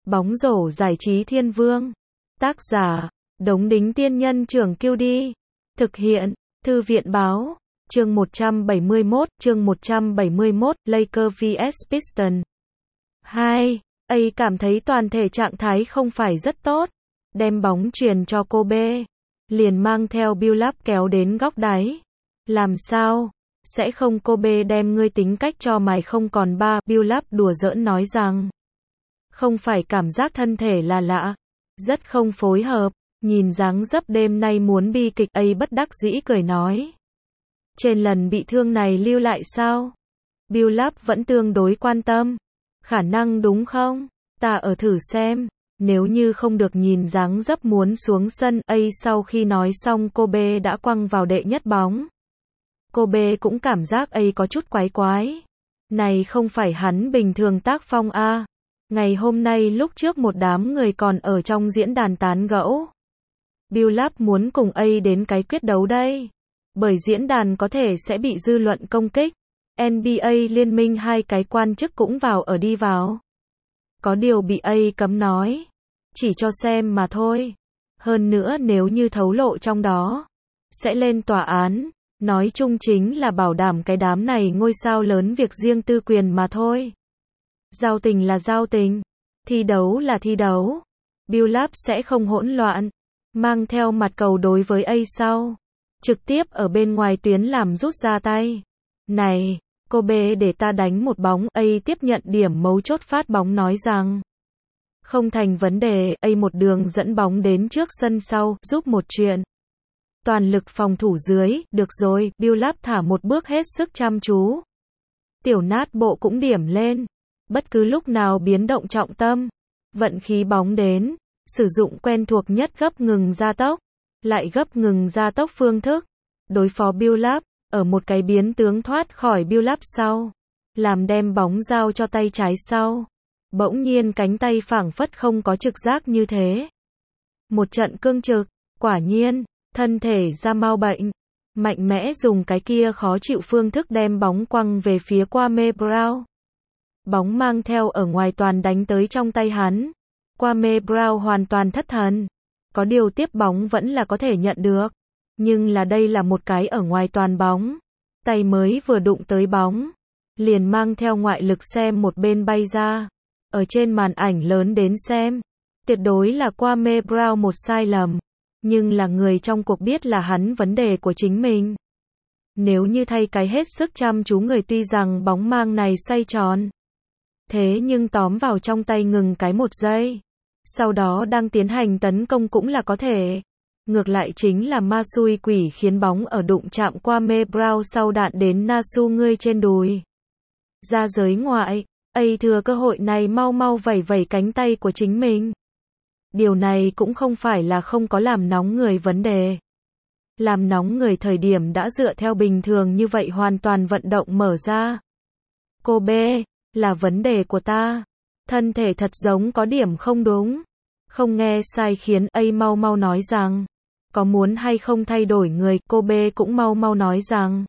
Bóng rổ giải trí thiên vương. Tác giả, Đống Đính Tiên Nhân Trưởng Kiêu Đi. Thực hiện, Thư viện Báo. Chương 171, Lakers vs Pistons. 2. A cảm thấy toàn thể trạng thái không phải rất tốt. Đem bóng truyền cho Kobe. Liền mang theo Billups kéo đến góc đáy. Làm sao? Sẽ không Kobe đem ngươi tính cách cho mày không còn ba. Billups đùa giỡn nói rằng. Không phải cảm giác thân thể là lạ. Rất không phối hợp. Nhìn dáng dấp đêm nay muốn bi kịch. A bất đắc dĩ cười nói. Trên lần bị thương này lưu lại sao? Billups vẫn tương đối quan tâm. Khả năng đúng không? Ta ở thử xem. Nếu như không được nhìn dáng dấp muốn xuống sân. A sau khi nói xong Kobe đã quăng vào đệ nhất bóng. Kobe cũng cảm giác A có chút quái quái. Này không phải hắn bình thường tác phong a. Ngày hôm nay lúc trước một đám người còn ở trong diễn đàn tán gẫu. Billups muốn cùng A đến cái quyết đấu đây. Bởi diễn đàn có thể sẽ bị dư luận công kích. NBA liên minh hai cái quan chức cũng vào ở đi vào. Có điều bị A cấm nói. Chỉ cho xem mà thôi. Hơn nữa nếu như thấu lộ trong đó. Sẽ lên tòa án. Nói chung chính là bảo đảm cái đám này ngôi sao lớn việc riêng tư quyền mà thôi. Giao tình là giao tình. Thi đấu là thi đấu. Billups sẽ không hỗn loạn. Mang theo mặt cầu đối với A sau. Trực tiếp ở bên ngoài tuyến làm rút ra tay. Này, Kobe để ta đánh một bóng. A tiếp nhận điểm mấu chốt phát bóng nói rằng. Không thành vấn đề. A một đường dẫn bóng đến trước sân sau, giúp một chuyện. Toàn lực phòng thủ dưới, được rồi, Billups thả một bước hết sức chăm chú. Tiểu nát bộ cũng điểm lên. Bất cứ lúc nào biến động trọng tâm. Vận khí bóng đến. Sử dụng quen thuộc nhất gấp ngừng gia tốc. Lại gấp ngừng gia tốc phương thức. Đối phó Billups. Ở một cái biến tướng thoát khỏi Billups sau. Làm đem bóng giao cho tay trái sau. Bỗng nhiên cánh tay phảng phất không có trực giác như thế. Một trận cương trực. Quả nhiên. Thân thể ra mau bệnh. Mạnh mẽ dùng cái kia khó chịu phương thức đem bóng quăng về phía Kwame Brown. Bóng mang theo ở ngoài toàn đánh tới trong tay hắn. Kwame Brown hoàn toàn thất thần. Có điều tiếp bóng vẫn là có thể nhận được. Nhưng là đây là một cái ở ngoài toàn bóng. Tay mới vừa đụng tới bóng. Liền mang theo ngoại lực xem một bên bay ra. Ở trên màn ảnh lớn đến xem. Tuyệt đối là Kwame Brown một sai lầm. Nhưng là người trong cuộc biết là hắn vấn đề của chính mình. Nếu như thay cái hết sức chăm chú người tuy rằng bóng mang này xoay tròn. Thế nhưng tóm vào trong tay ngừng cái một giây. Sau đó đang tiến hành tấn công cũng là có thể. Ngược lại chính là ma xui quỷ khiến bóng ở đụng chạm Kwame Brown sau đạn đến Nasu ngươi trên đùi. Ra giới ngoại, A thừa cơ hội này mau mau vẩy vẩy cánh tay của chính mình. Điều này cũng không phải là không có làm nóng người vấn đề. Làm nóng người thời điểm đã dựa theo bình thường như vậy hoàn toàn vận động mở ra. Kobe, là vấn đề của ta. Thân thể thật giống có điểm không đúng. Không nghe sai khiến A mau mau nói rằng. Có muốn hay không thay đổi người, Kobe cũng mau mau nói rằng.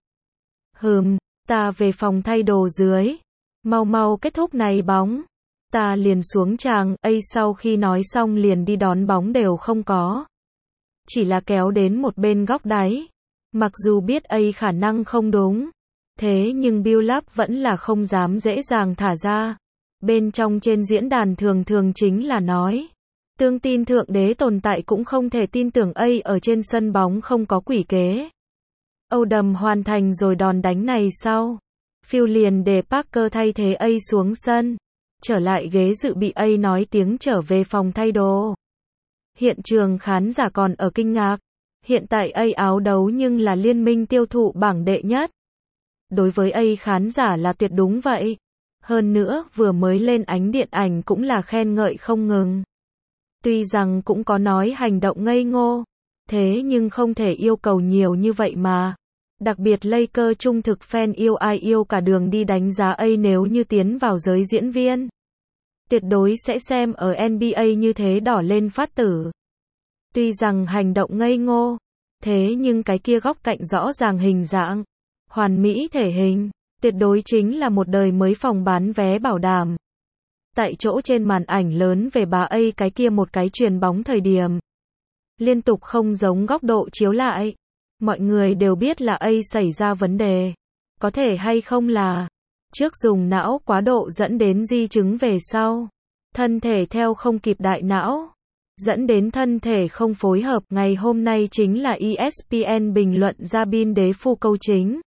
Ta về phòng thay đồ dưới. Mau mau kết thúc này bóng. Ta liền xuống tràng, A sau khi nói xong liền đi đón bóng đều không có. Chỉ là kéo đến một bên góc đáy. Mặc dù biết A khả năng không đúng. Thế nhưng Billups vẫn là không dám dễ dàng thả ra. Bên trong trên diễn đàn thường thường chính là nói. Tương tin thượng đế tồn tại cũng không thể tin tưởng A ở trên sân bóng không có quỷ kế. Odom hoàn thành rồi đòn đánh này sau. Phil liền để Parker thay thế A xuống sân. Trở lại ghế dự bị A nói tiếng trở về phòng thay đồ. Hiện trường khán giả còn ở kinh ngạc. Hiện tại A áo đấu nhưng là liên minh tiêu thụ bảng đệ nhất. Đối với A khán giả là tuyệt đúng vậy. Hơn nữa vừa mới lên ánh điện ảnh cũng là khen ngợi không ngừng. Tuy rằng cũng có nói hành động ngây ngô. Thế nhưng không thể yêu cầu nhiều như vậy mà. Đặc biệt Lakers trung thực fan yêu ai yêu cả đường đi đánh giá A nếu như tiến vào giới diễn viên. Tuyệt đối sẽ xem ở NBA như thế đỏ lên phát tử. Tuy rằng hành động ngây ngô. Thế nhưng cái kia góc cạnh rõ ràng hình dạng. Hoàn mỹ thể hình. Tuyệt đối chính là một đời mới phòng bán vé bảo đảm. Tại chỗ trên màn ảnh lớn về bà A cái kia một cái chuyền bóng thời điểm. Liên tục không giống góc độ chiếu lại. Mọi người đều biết là A xảy ra vấn đề. Có thể hay không là trước dùng não quá độ dẫn đến di chứng về sau. Thân thể theo không kịp đại não. Dẫn đến thân thể không phối hợp. Ngày hôm nay chính là ESPN bình luận ra Bin đế phu câu chính.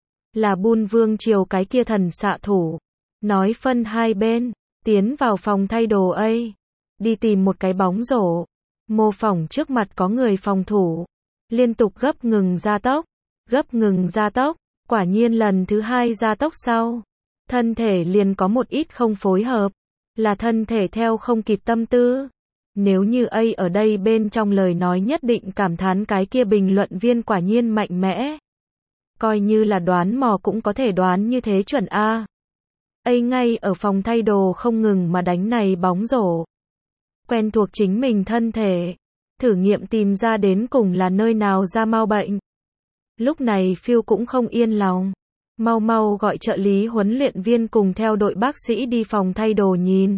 Là Bun vương triều cái kia thần xạ thủ. Nói phân hai bên. Tiến vào phòng thay đồ A. Đi tìm một cái bóng rổ. Mô phỏng trước mặt có người phòng thủ. Liên tục gấp ngừng gia tốc. Gấp ngừng gia tốc. Quả nhiên lần thứ hai gia tốc sau. Thân thể liền có một ít không phối hợp. Là thân thể theo không kịp tâm tư. Nếu như A ở đây bên trong lời nói nhất định cảm thán cái kia bình luận viên quả nhiên mạnh mẽ. Coi như là đoán mò cũng có thể đoán như thế chuẩn A. A ngay ở phòng thay đồ không ngừng mà đánh này bóng rổ. Quen thuộc chính mình thân thể. Thử nghiệm tìm ra đến cùng là nơi nào ra mau bệnh. Lúc này Phil cũng không yên lòng. Mau mau gọi trợ lý huấn luyện viên cùng theo đội bác sĩ đi phòng thay đồ nhìn.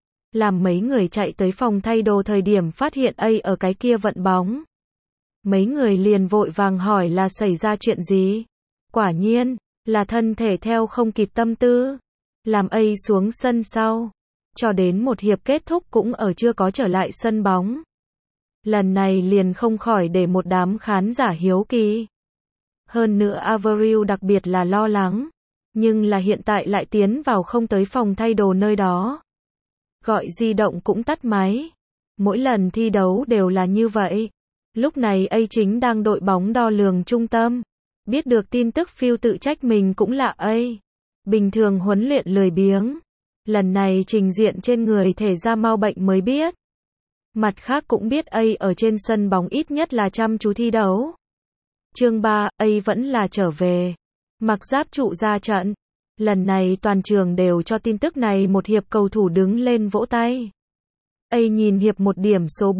Làm mấy người chạy tới phòng thay đồ thời điểm phát hiện A ở cái kia vận bóng. Mấy người liền vội vàng hỏi là xảy ra chuyện gì. Quả nhiên, là thân thể theo không kịp tâm tư. Làm A xuống sân sau. Cho đến một hiệp kết thúc cũng ở chưa có trở lại sân bóng. Lần này liền không khỏi để một đám khán giả hiếu kỳ. Hơn nữa Avril đặc biệt là lo lắng. Nhưng là hiện tại lại tiến vào không tới phòng thay đồ nơi đó. Gọi di động cũng tắt máy. Mỗi lần thi đấu đều là như vậy. Lúc này A chính đang đội bóng đo lường trung tâm. Biết được tin tức Phil tự trách mình cũng là A. Bình thường huấn luyện lười biếng. Lần này trình diện trên người thể ra mau bệnh mới biết. Mặt khác cũng biết A ở trên sân bóng ít nhất là chăm chú thi đấu. Chương 3, A vẫn là trở về. Mặc giáp trụ ra trận. Lần này toàn trường đều cho tin tức này một hiệp cầu thủ đứng lên vỗ tay. A nhìn hiệp một điểm số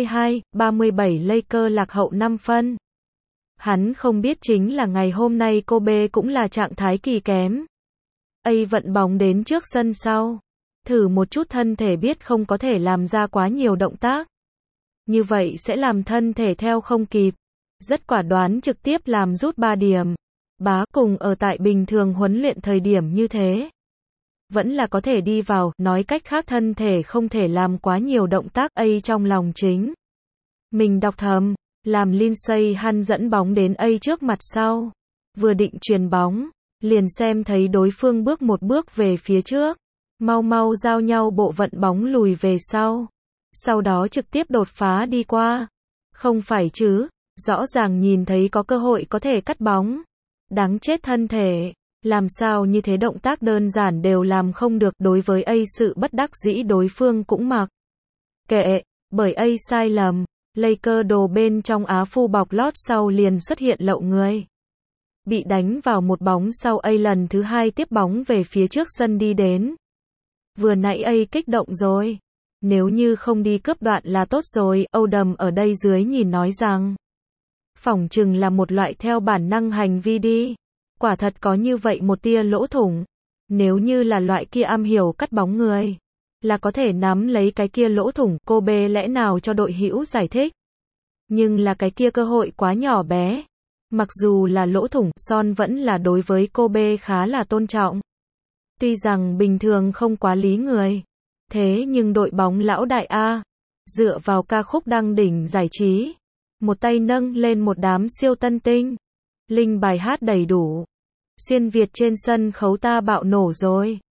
42-37 Lakers lạc hậu 5 phân. Hắn không biết chính là ngày hôm nay Kobe cũng là trạng thái kỳ kém. A vận bóng đến trước sân sau. Thử một chút thân thể biết không có thể làm ra quá nhiều động tác. Như vậy sẽ làm thân thể theo không kịp. Rất quả đoán trực tiếp làm rút 3 điểm. Bá cùng ở tại bình thường huấn luyện thời điểm như thế. Vẫn là có thể đi vào, nói cách khác thân thể không thể làm quá nhiều động tác. A trong lòng chính. Mình đọc thầm, làm Lindsay Hunn dẫn bóng đến A trước mặt sau. Vừa định chuyền bóng, liền xem thấy đối phương bước một bước về phía trước. Mau mau giao nhau bộ vận bóng lùi về sau. Sau đó trực tiếp đột phá đi qua. Không phải chứ, rõ ràng nhìn thấy có cơ hội có thể cắt bóng. Đáng chết thân thể, làm sao như thế động tác đơn giản đều làm không được. Đối với A sự bất đắc dĩ đối phương cũng mặc kệ, bởi A sai lầm. Lakers đồ bên trong áo phu bọc lót sau liền xuất hiện lậu người. Bị đánh vào một bóng sau A lần thứ hai tiếp bóng về phía trước sân đi đến. Vừa nãy A kích động rồi. Nếu như không đi cướp đoạn là tốt rồi. Odom ở đây dưới nhìn nói rằng. Phỏng chừng là một loại theo bản năng hành vi đi. Quả thật có như vậy một tia lỗ thủng. Nếu như là loại kia am hiểu cắt bóng người. Là có thể nắm lấy cái kia lỗ thủng. Kobe lẽ nào cho đội hữu giải thích. Nhưng là cái kia cơ hội quá nhỏ bé. Mặc dù là lỗ thủng, Son vẫn là đối với Kobe khá là tôn trọng. Tuy rằng bình thường không quá lý người. Thế nhưng đội bóng lão đại A. Dựa vào ca khúc đăng đỉnh giải trí. Một tay nâng lên một đám siêu tân tinh. Linh bài hát đầy đủ. Xuyên Việt trên sân khấu ta bạo nổ rồi.